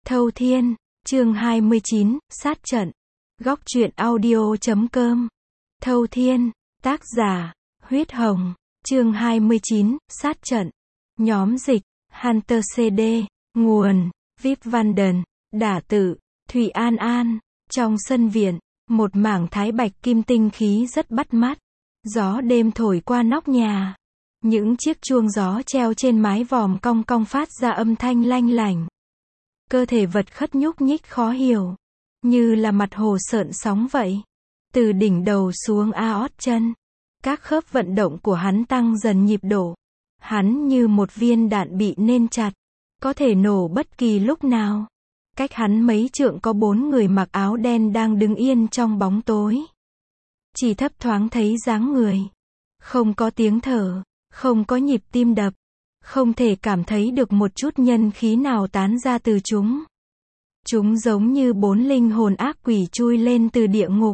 Thâu Thiên, chương 29, sát trận. Góc truyện audio.com. Thâu Thiên, tác giả, Huyết Hồng, chương 29, sát trận. Nhóm dịch, Hunter CD, nguồn, Vip Vanden, đả tự, Thụy An An. Trong sân viện, một mảng thái bạch kim tinh khí rất bắt mắt. Gió đêm thổi qua nóc nhà. Những chiếc chuông gió treo trên mái vòm cong cong phát ra âm thanh lanh lảnh. Cơ thể vật khất nhúc nhích khó hiểu, như là mặt hồ sợn sóng vậy. Từ đỉnh đầu xuống ót chân, các khớp vận động của hắn tăng dần nhịp độ. Hắn như một viên đạn bị nên chặt, có thể nổ bất kỳ lúc nào. Cách hắn mấy trượng có 4 người mặc áo đen đang đứng yên trong bóng tối. Chỉ thấp thoáng thấy dáng người. Không có tiếng thở, không có nhịp tim đập. Không thể cảm thấy được một chút nhân khí nào tán ra từ chúng. Chúng giống như 4 linh hồn ác quỷ chui lên từ địa ngục.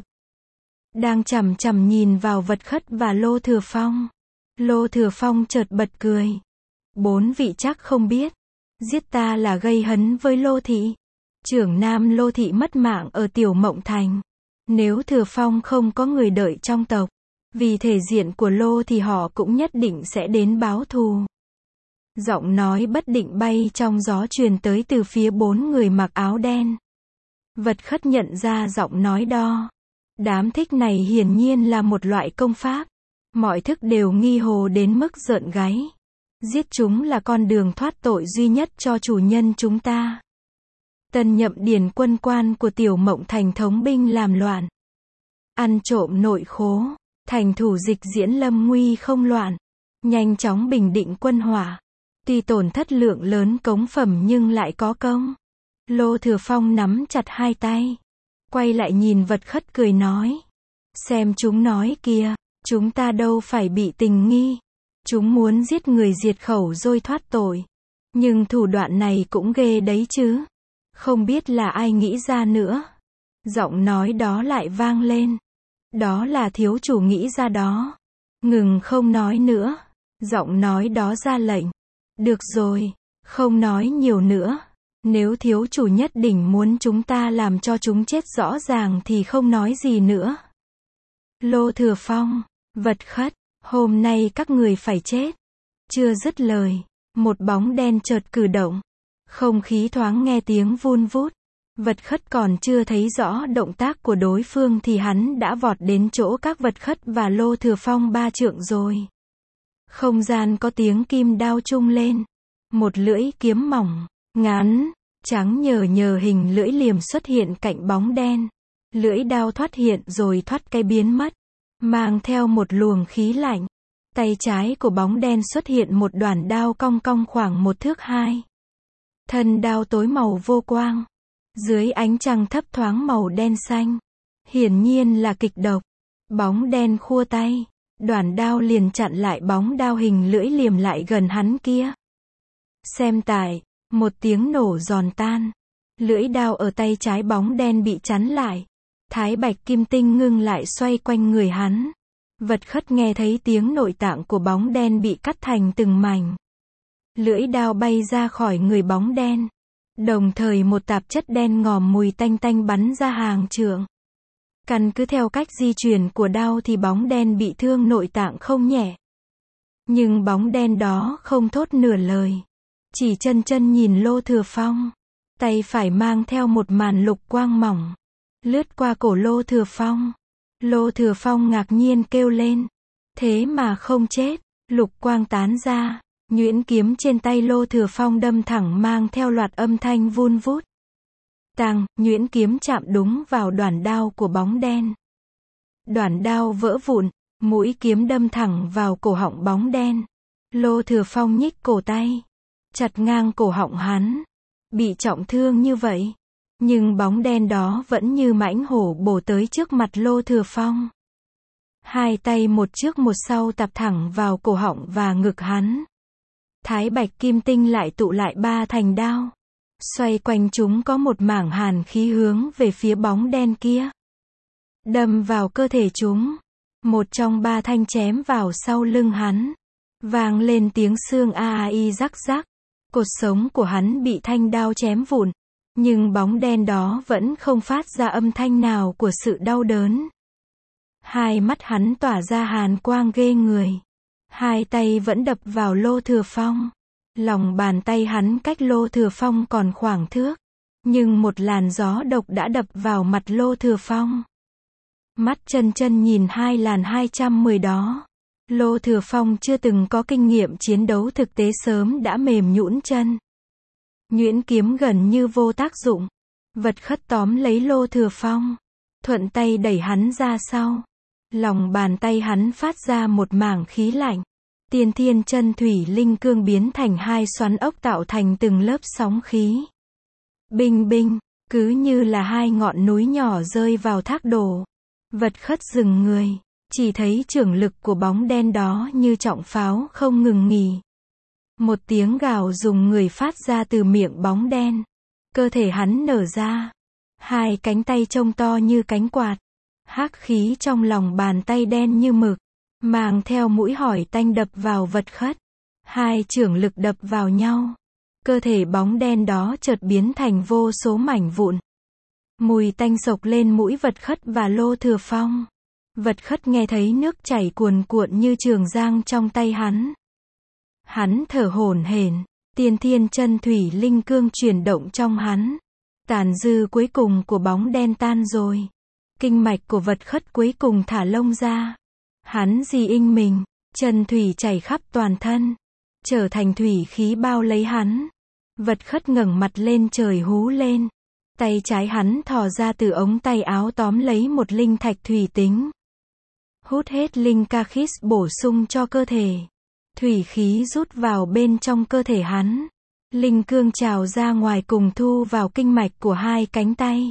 Đang chằm chằm nhìn vào vật khất và Lô Thừa Phong. Lô Thừa Phong chợt bật cười. 4 vị chắc không biết. Giết ta là gây hấn với Lô Thị. Trưởng nam Lô Thị mất mạng ở Tiểu Mộng Thành. Nếu Thừa Phong không có người đợi trong tộc, vì thể diện của Lô thì họ cũng nhất định sẽ đến báo thù. Giọng nói bất định bay trong gió truyền tới từ phía 4 người mặc áo đen. Vật khất nhận ra giọng nói đó. Đám thích này hiển nhiên là một loại công pháp. Mọi thức đều nghi hồ đến mức rợn gáy. Giết chúng là con đường thoát tội duy nhất cho chủ nhân chúng ta. Tân nhậm điền quân quan của Tiểu Mộng Thành thống binh làm loạn. Ăn trộm nội khố. Thành thủ dịch diễn lâm nguy không loạn. Nhanh chóng bình định quân hỏa. Tuy tổn thất lượng lớn cống phẩm nhưng lại có công. Lô Thừa Phong nắm chặt hai tay. Quay lại nhìn vật khất cười nói. Xem chúng nói kìa, chúng ta đâu phải bị tình nghi. Chúng muốn giết người diệt khẩu rồi thoát tội. Nhưng thủ đoạn này cũng ghê đấy chứ. Không biết là ai nghĩ ra nữa. Giọng nói đó lại vang lên. Đó là thiếu chủ nghĩ ra đó. Ngừng không nói nữa. Giọng nói đó ra lệnh. Được rồi, không nói nhiều nữa. Nếu thiếu chủ nhất định muốn chúng ta làm cho chúng chết rõ ràng thì không nói gì nữa. Lô Thừa Phong, vật khất, hôm nay các người phải chết. Chưa dứt lời, một bóng đen chợt cử động. Không khí thoáng nghe tiếng vun vút. Vật khất còn chưa thấy rõ động tác của đối phương thì hắn đã vọt đến chỗ các vật khất và Lô Thừa Phong 3 trượng rồi. Không gian có tiếng kim đao trung lên. Một lưỡi kiếm mỏng, ngắn, trắng nhờ hình lưỡi liềm xuất hiện cạnh bóng đen. Lưỡi đao thoát hiện rồi thoát cái biến mất. Mang theo một luồng khí lạnh. Tay trái của bóng đen xuất hiện một đoạn đao cong cong khoảng 1 thước 2. Thân đao tối màu vô quang. Dưới ánh trăng thấp thoáng màu đen xanh. Hiển nhiên là kịch độc. Bóng đen khua tay. Đoạn đao liền chặn lại bóng đao hình lưỡi liềm lại gần hắn kia. Xem tại, một tiếng nổ giòn tan. Lưỡi đao ở tay trái bóng đen bị chắn lại. Thái bạch kim tinh ngưng lại xoay quanh người hắn. Vật khất nghe thấy tiếng nội tạng của bóng đen bị cắt thành từng mảnh. Lưỡi đao bay ra khỏi người bóng đen. Đồng thời một tạp chất đen ngòm mùi tanh tanh bắn ra hàng trượng. Căn cứ theo cách di chuyển của đao thì bóng đen bị thương nội tạng không nhẹ. Nhưng bóng đen đó không thốt nửa lời. Chỉ chân nhìn Lô Thừa Phong. Tay phải mang theo một màn lục quang mỏng. Lướt qua cổ Lô Thừa Phong. Lô Thừa Phong ngạc nhiên kêu lên. Thế mà không chết. Lục quang tán ra. Nhuyễn kiếm trên tay Lô Thừa Phong đâm thẳng mang theo loạt âm thanh vun vút. Tang, nhuyễn kiếm chạm đúng vào đoạn đao của bóng đen. Đoạn đao vỡ vụn, mũi kiếm đâm thẳng vào cổ họng bóng đen. Lô Thừa Phong nhích cổ tay, chặt ngang cổ họng hắn. Bị trọng thương như vậy, nhưng bóng đen đó vẫn như mãnh hổ bổ tới trước mặt Lô Thừa Phong. Hai tay một trước một sau tạp thẳng vào cổ họng và ngực hắn. Thái bạch kim tinh lại tụ lại 3 thành đao. Xoay quanh chúng có một mảng hàn khí hướng về phía bóng đen kia. Đâm vào cơ thể chúng. Một trong 3 thanh chém vào sau lưng hắn. Vang lên tiếng xương ai rắc rắc. Cột sống của hắn bị thanh đao chém vụn. Nhưng bóng đen đó vẫn không phát ra âm thanh nào của sự đau đớn. Hai mắt hắn tỏa ra hàn quang ghê người. Hai tay vẫn đập vào Lô Thừa Phong. Lòng bàn tay hắn cách Lô Thừa Phong còn khoảng thước. Nhưng một làn gió độc đã đập vào mặt Lô Thừa Phong. Mắt Chân Chân nhìn hai làn 210 đó. Lô Thừa Phong chưa từng có kinh nghiệm chiến đấu thực tế sớm đã mềm nhũn chân. Nhuyễn kiếm gần như vô tác dụng. Vật Khất tóm lấy Lô Thừa Phong. Thuận tay đẩy hắn ra sau. Lòng bàn tay hắn phát ra một mảng khí lạnh. Tiên Thiên Chân Thủy Linh Cương biến thành hai xoắn ốc tạo thành từng lớp sóng khí. Binh binh, cứ như là hai ngọn núi nhỏ rơi vào thác đổ. Vật Khất dừng người, chỉ thấy chưởng lực của bóng đen đó như trọng pháo không ngừng nghỉ. Một tiếng gào rùng người phát ra từ miệng bóng đen. Cơ thể hắn nở ra. Hai cánh tay trông to như cánh quạt. Hắc khí trong lòng bàn tay đen như mực. Mang theo mũi hỏi tanh đập vào Vật Khất. Hai chưởng lực đập vào nhau. Cơ thể bóng đen đó chợt biến thành vô số mảnh vụn. Mùi tanh sộc lên mũi Vật Khất và Lô Thừa Phong. Vật Khất nghe thấy nước chảy cuồn cuộn như trường giang trong tay hắn. Hắn thở hổn hển, Tiên Thiên Chân Thủy Linh Cương chuyển động trong hắn. Tàn dư cuối cùng của bóng đen tan rồi. Kinh mạch của Vật Khất cuối cùng thả lông ra. Hắn di inh mình, chân thủy chảy khắp toàn thân, trở thành thủy khí bao lấy hắn. Vật Khất ngẩng mặt lên trời hú lên. Tay trái hắn thò ra từ ống tay áo tóm lấy một linh thạch thủy tính. Hút hết linh ca-khít bổ sung cho cơ thể. Thủy khí rút vào bên trong cơ thể hắn. Linh cương trào ra ngoài cùng thu vào kinh mạch của hai cánh tay.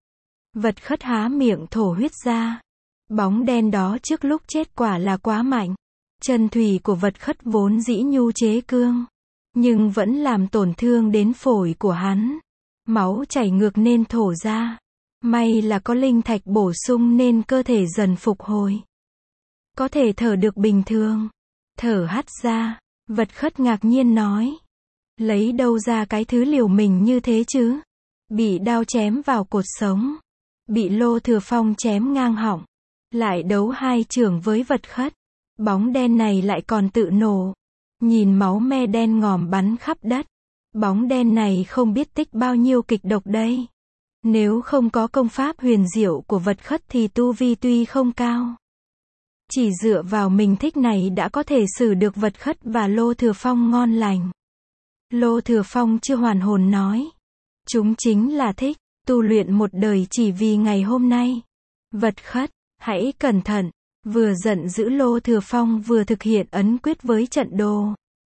Vật Khất há miệng thổ huyết ra. Bóng đen đó trước lúc chết quả là quá mạnh. Chân thủy của Vật Khất vốn dĩ nhu chế cương. Nhưng vẫn làm tổn thương đến phổi của hắn. Máu chảy ngược nên thổ ra. May là có linh thạch bổ sung nên cơ thể dần phục hồi. Có thể thở được bình thường. Thở hắt ra. Vật Khất ngạc nhiên nói. Lấy đâu ra cái thứ liều mình như thế chứ? Bị đao chém vào cột sống. Bị Lô Thừa Phong chém ngang họng. Lại đấu hai chưởng với Vật Khất. Bóng đen này lại còn tự nổ. Nhìn máu me đen ngòm bắn khắp đất. Bóng đen này không biết tích bao nhiêu kịch độc đây. Nếu không có công pháp huyền diệu của Vật Khất thì tu vi tuy không cao. Chỉ dựa vào mình thích này đã có thể xử được Vật Khất và Lô Thừa Phong ngon lành. Lô Thừa Phong chưa hoàn hồn nói. Chúng chính là thích, tu luyện một đời chỉ vì ngày hôm nay. Vật Khất, hãy cẩn thận. Vừa giận dữ Lô Thừa Phong vừa thực hiện ấn quyết với trận đồ.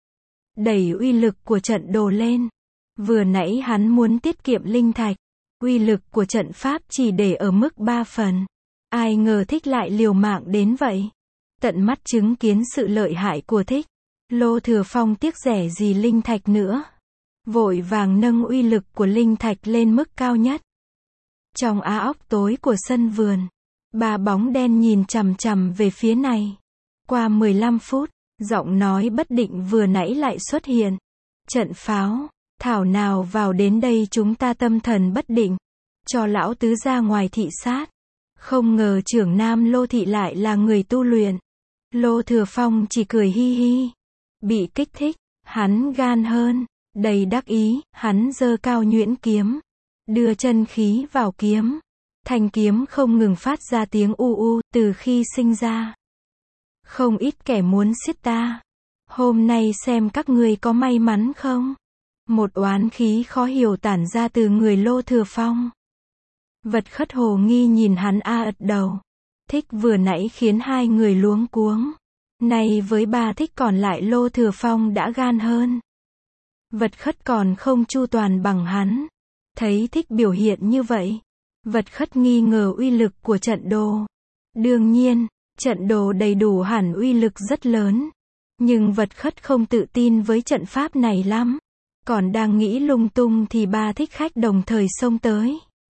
Đẩy uy lực của trận đồ lên. Vừa nãy hắn muốn tiết kiệm linh thạch. Uy lực của trận pháp chỉ để ở mức 3 phần. Ai ngờ thích lại liều mạng đến vậy. Tận mắt chứng kiến sự lợi hại của thích. Lô Thừa Phong tiếc rẻ gì linh thạch nữa. Vội vàng nâng uy lực của linh thạch lên mức cao nhất. Trong á óc tối của sân vườn. Ba bóng đen nhìn chằm chằm về phía này. Qua 15 phút, giọng nói bất định vừa nãy lại xuất hiện. Trận pháo, thảo nào vào đến đây chúng ta tâm thần bất định. Cho lão tứ ra ngoài thị sát. Không ngờ trưởng nam Lô thị lại là người tu luyện. Lô Thừa Phong chỉ cười hi hi. Bị kích thích, hắn gan hơn. Đầy đắc ý, hắn giơ cao nhuyễn kiếm. Đưa chân khí vào kiếm. Thanh kiếm không ngừng phát ra tiếng u u từ khi sinh ra. Không ít kẻ muốn giết ta. Hôm nay xem các ngươi có may mắn không? Một oán khí khó hiểu tản ra từ người Lô Thừa Phong. Vật Khất hồ nghi nhìn hắn ật đầu. Thích vừa nãy khiến hai người luống cuống. Nay với ba thích còn lại Lô Thừa Phong đã gan hơn. Vật Khất còn không chu toàn bằng hắn. Thấy thích biểu hiện như vậy. Vật Khất nghi ngờ uy lực của trận đồ. Đương nhiên, trận đồ đầy đủ hẳn uy lực rất lớn. Nhưng Vật Khất không tự tin với trận pháp này lắm. Còn đang nghĩ lung tung thì ba thích khách đồng thời xông tới.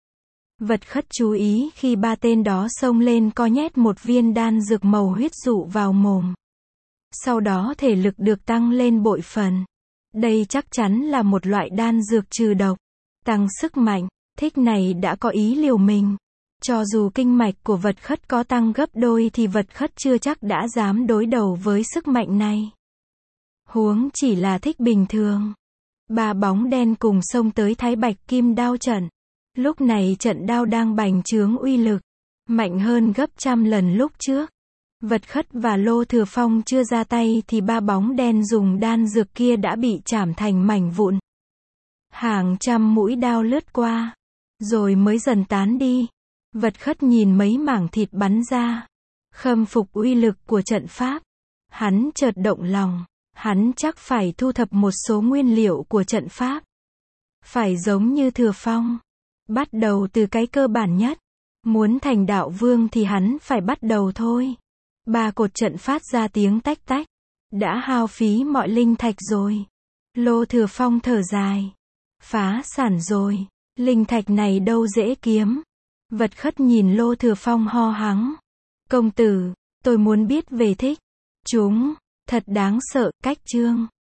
Vật Khất chú ý khi ba tên đó xông lên có nhét một viên đan dược màu huyết dụ vào mồm. Sau đó thể lực được tăng lên bội phần. Đây chắc chắn là một loại đan dược trừ độc. Tăng sức mạnh, Thích này đã có ý liều mình. Cho dù kinh mạch của Vật Khất có tăng gấp đôi thì Vật Khất chưa chắc đã dám đối đầu với sức mạnh này. Huống chỉ là Thích bình thường. Ba bóng đen cùng xông tới Thái Bạch Kim Đao trận. Lúc này trận đao đang bành trướng uy lực, mạnh hơn gấp trăm lần lúc trước. Vật Khất và Lô Thừa Phong chưa ra tay thì ba bóng đen dùng đan dược kia đã bị chảm thành mảnh vụn. Hàng trăm mũi đao lướt qua, rồi mới dần tán đi. Vật Khất nhìn mấy mảng thịt bắn ra, khâm phục uy lực của trận pháp. Hắn chợt động lòng, hắn chắc phải thu thập một số nguyên liệu của trận pháp. Phải giống như Thừa Phong, bắt đầu từ cái cơ bản nhất. Muốn thành đạo vương thì hắn phải bắt đầu thôi. Ba cột trận phát ra tiếng tách tách. Đã hao phí mọi linh thạch rồi. Lô Thừa Phong thở dài. Phá sản rồi. Linh thạch này đâu dễ kiếm. Vật Khất nhìn Lô Thừa Phong ho hắng. Công tử, tôi muốn biết về Thích. Chúng, thật đáng sợ, cách chương.